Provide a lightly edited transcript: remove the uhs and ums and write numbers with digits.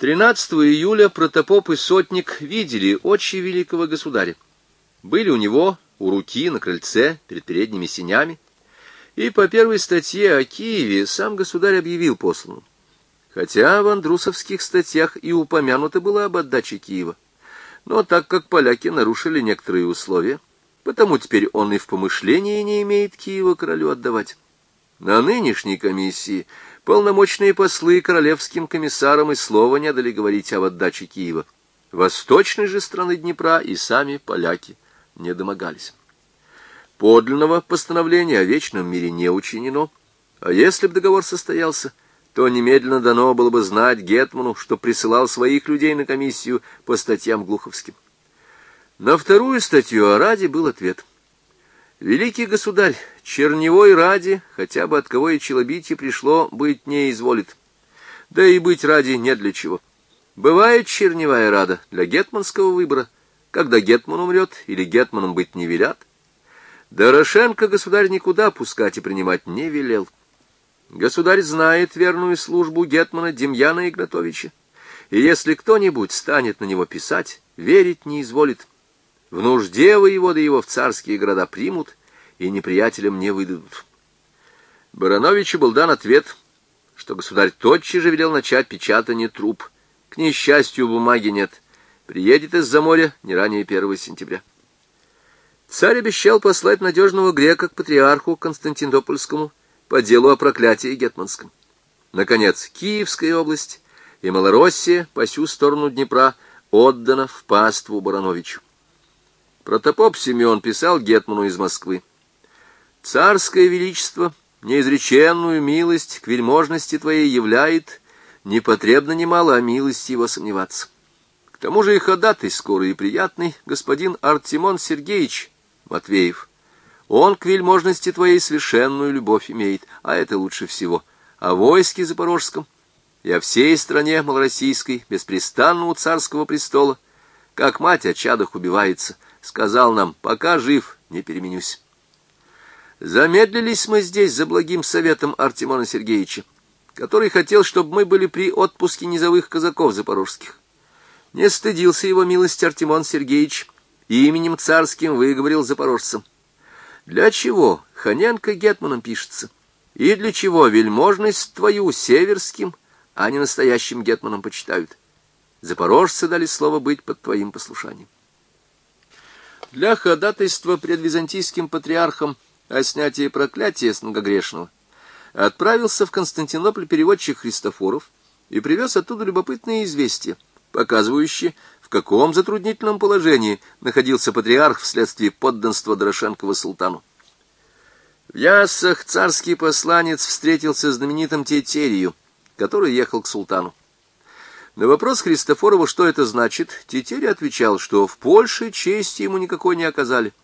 13 июля протопоп и сотник видели очи великого государя. Были у него у руки на крыльце перед передними сенями, и по первой статье о Киеве сам государь объявил посланным. Хотя в андрусовских статьях и упомянуто было об отдаче Киева, но так как поляки нарушили некоторые условия, потому теперь он и в помышлении не имеет Киева королю отдавать. На нынешней комиссии полномочные послы королевским комиссарам и слова не дали говорить об отдаче Киева. Восточной же стороны Днепра и сами поляки не домогались. Подлинного постановления о вечном мире не учинено, а если б договор состоялся, то немедленно дано было бы знать гетману, что присылал своих людей на комиссию по статьям глуховским. На вторую статью о Раде был ответ. Великий государь, черневой Раде, хотя бы от кого и челобитие пришло, быть не изволит. Да и быть Раде не для чего. Бывает черневая Рада для гетманского выбора, когда гетман умрет или гетманом быть не велят. Дорошенко государь никуда пускать и принимать не велел. Государь знает верную службу гетмана Демьяна Игнатовича, и если кто-нибудь станет на него писать, верить не изволит. В нужде воеводы его в царские города примут и неприятелям не выдадут. Барановичу был дан ответ, что государь тотчас же велел начать печатание труб. К несчастью, бумаги нет. Приедет из-за моря не ранее 1 сентября. Царь обещал послать надежного грека к патриарху Константинопольскому по делу о проклятии гетманском. Наконец, Киевская область и Малороссия по сю сторону Днепра отдана в паству Барановичу. Протопоп Симеон писал гетману из Москвы: «Царское величество неизреченную милость к вельможности твоей являет, не потребно немало о милости его сомневаться. К тому же и ходатай скорый и приятный господин Артемон Сергеевич Матвеев. Он к вельможности твоей совершенную любовь имеет, а это лучше всего. О войске запорожском и о всей стране малороссийской, беспрестанно у царского престола, как мать о чадах убивается, сказал нам: пока жив, не переменюсь». Замедлились мы здесь за благим советом Артемона Сергеевича, который хотел, чтобы мы были при отпуске низовых казаков запорожских. Не стыдился его милость Артемон Сергеевич, и именем царским выговорил запорожцам: для чего Ханенко гетманом пишется, и для чего вельможность твою северским, а не настоящим гетманом почитают. Запорожцы дали слово быть под твоим послушанием. Для ходатайства пред византийским патриархом о снятии проклятия с многогрешного отправился в Константинополь переводчик Христофоров и привез оттуда любопытные известия, показывающие, в каком затруднительном положении находился патриарх вследствие подданства Дорошенкова султану. В Яссах царский посланец встретился с знаменитым Тетерию, который ехал к султану. На вопрос Христофорова, что это значит, Тетерий отвечал, что в Польше чести ему никакой не оказали,